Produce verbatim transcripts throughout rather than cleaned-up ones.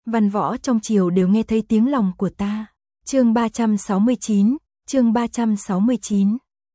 Văn võ trong triều đều nghe thấy tiếng lòng của ta. Chương ba trăm sáu mươi chín, chương ba trăm sáu mươi chín.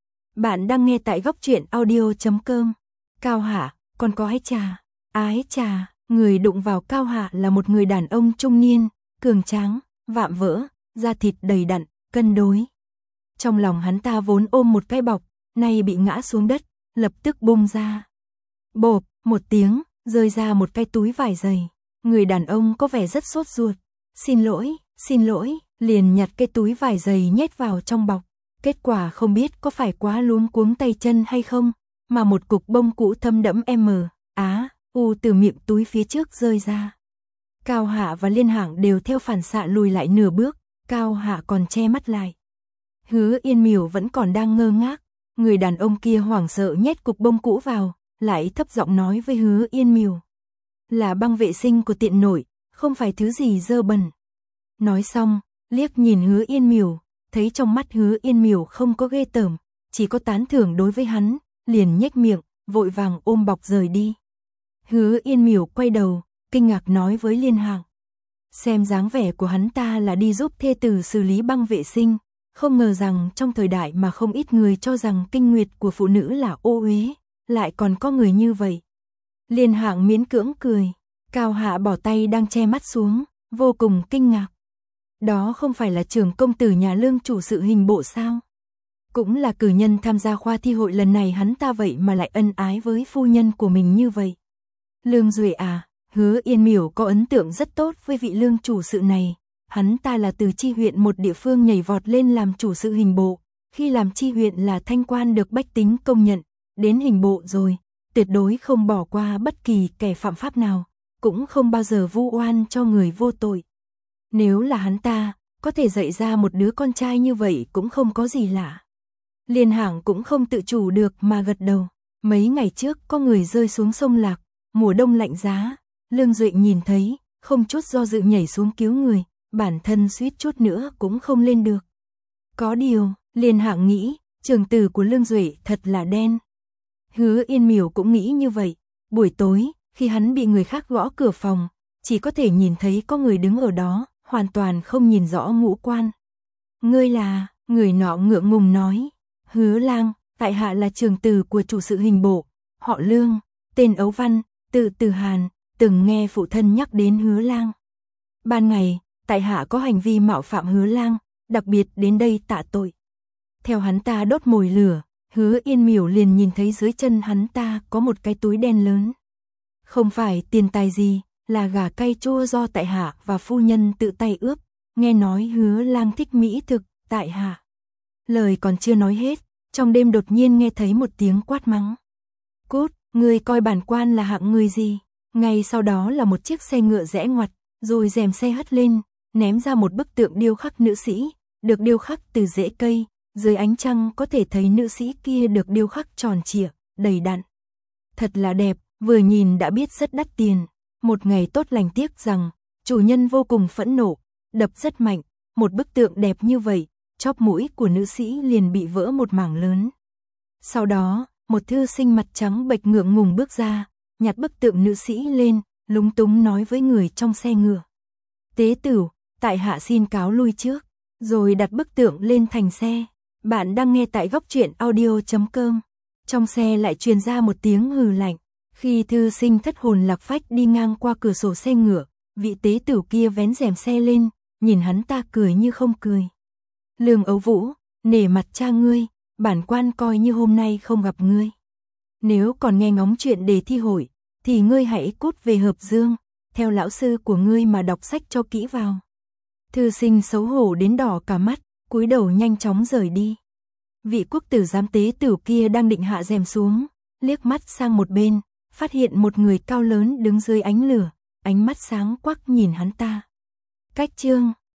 Bạn đang nghe tại góc truyện audio chấm com. Cao Hạ, còn có ái trà. Ái trà, người đụng vào Cao Hạ là một người đàn ông trung niên, cường tráng, vạm vỡ, da thịt đầy đặn, cân đối. Trong lòng hắn ta vốn ôm một cái bọc, nay bị ngã xuống đất, lập tức bung ra. Bộp, một tiếng, rơi ra một cái túi vải dày. Người đàn ông có vẻ rất sốt ruột. Xin lỗi, xin lỗi, liền nhặt cái túi vải dày nhét vào trong bọc. Kết quả không biết có phải quá luống cuống tay chân hay không, mà một cục bông cũ thâm đẫm M, Á, U từ miệng túi phía trước rơi ra. Cao Hạ và Liên Hạng đều theo phản xạ lùi lại nửa bước, Cao Hạ còn che mắt lại. Hứa Yên Miểu vẫn còn đang ngơ ngác, người đàn ông kia hoảng sợ nhét cục bông cũ vào, lại thấp giọng nói với Hứa Yên Miểu. Là băng vệ sinh của tiện nội, không phải thứ gì dơ bẩn. Nói xong, liếc nhìn Hứa Yên Miểu, thấy trong mắt Hứa Yên Miểu không có ghê tởm, chỉ có tán thưởng đối với hắn, liền nhếch miệng, vội vàng ôm bọc rời đi. Hứa Yên Miểu quay đầu, kinh ngạc nói với Liên Hạng. Xem dáng vẻ của hắn ta là đi giúp thê tử xử lý băng vệ sinh, không ngờ rằng trong thời đại mà không ít người cho rằng kinh nguyệt của phụ nữ là ô uế, lại còn có người như vậy. Liên Hạng miễn cưỡng cười, Cao Hạ bỏ tay đang che mắt xuống, vô cùng kinh ngạc. Đó không phải là trưởng công tử nhà Lương chủ sự hình bộ sao? Cũng là cử nhân tham gia khoa thi hội lần này hắn ta vậy mà lại ân ái với phu nhân của mình như vậy. Lương Duệ à, Hứa Yên Miểu có ấn tượng rất tốt với vị Lương chủ sự này. Hắn ta là từ chi huyện một địa phương nhảy vọt lên làm chủ sự hình bộ, khi làm chi huyện là thanh quan được bách tính công nhận, đến hình bộ rồi, tuyệt đối không bỏ qua bất kỳ kẻ phạm pháp nào, cũng không bao giờ vu oan cho người vô tội. Nếu là hắn ta, có thể dạy ra một đứa con trai như vậy cũng không có gì lạ. Liên Hạng cũng không tự chủ được mà gật đầu. Mấy ngày trước có người rơi xuống sông Lạc, mùa đông lạnh giá, Lương Duệ nhìn thấy, không chút do dự nhảy xuống cứu người, bản thân suýt chút nữa cũng không lên được. Có điều, Liên Hạng nghĩ, trường tử của Lương Duệ thật là đen. Hứa Yên Miểu cũng nghĩ như vậy, buổi tối, khi hắn bị người khác gõ cửa phòng, chỉ có thể nhìn thấy có người đứng ở đó, hoàn toàn không nhìn rõ ngũ quan. Ngươi là, người nọ ngượng ngùng nói, Hứa Lang, tại hạ là trường tử của chủ sự hình bộ, họ Lương, tên Ấu Văn, tự Từ Hàn, từng nghe phụ thân nhắc đến Hứa Lang. Ban ngày, tại hạ có hành vi mạo phạm Hứa Lang, đặc biệt đến đây tạ tội. Theo hắn ta đốt mồi lửa, Hứa Yên Miểu liền nhìn thấy dưới chân hắn ta có một cái túi đen lớn. Không phải tiền tài gì, là gà cay chua do tại hạ và phu nhân tự tay ướp, nghe nói Hứa Lang thích mỹ thực, tại hạ. Lời còn chưa nói hết, trong đêm đột nhiên nghe thấy một tiếng quát mắng. Cút, ngươi coi bản quan là hạng người gì? Ngay sau đó là một chiếc xe ngựa rẽ ngoặt, rồi rèm xe hất lên, ném ra một bức tượng điêu khắc nữ sĩ, được điêu khắc từ rễ cây, dưới ánh trăng có thể thấy nữ sĩ kia được điêu khắc tròn trịa, đầy đặn. Thật là đẹp, vừa nhìn đã biết rất đắt tiền. Một ngày tốt lành tiếc rằng, chủ nhân vô cùng phẫn nộ, đập rất mạnh, một bức tượng đẹp như vậy, chóp mũi của nữ sĩ liền bị vỡ một mảng lớn. Sau đó, một thư sinh mặt trắng bệch ngượng ngùng bước ra, nhặt bức tượng nữ sĩ lên, lúng túng nói với người trong xe ngựa. Tế tửu, tại hạ xin cáo lui trước, rồi đặt bức tượng lên thành xe. Bạn đang nghe tại góc truyện audio chấm com. Trong xe lại truyền ra một tiếng hừ lạnh. Khi thư sinh thất hồn lạc phách đi ngang qua cửa sổ xe ngựa, vị tế tửu kia vén rèm xe lên, nhìn hắn ta cười như không cười. Lương Ấu Vũ, nể mặt cha ngươi, bản quan coi như hôm nay không gặp ngươi. Nếu còn nghe ngóng chuyện đề thi hội, thì ngươi hãy cút về Hợp Dương, theo lão sư của ngươi mà đọc sách cho kỹ vào. Thư sinh xấu hổ đến đỏ cả mắt, cúi đầu nhanh chóng rời đi. Vị quốc tử giám tế tửu kia đang định hạ rèm xuống, liếc mắt sang một bên, phát hiện một người cao lớn đứng dưới ánh lửa, ánh mắt sáng quắc nhìn hắn ta. Cách chương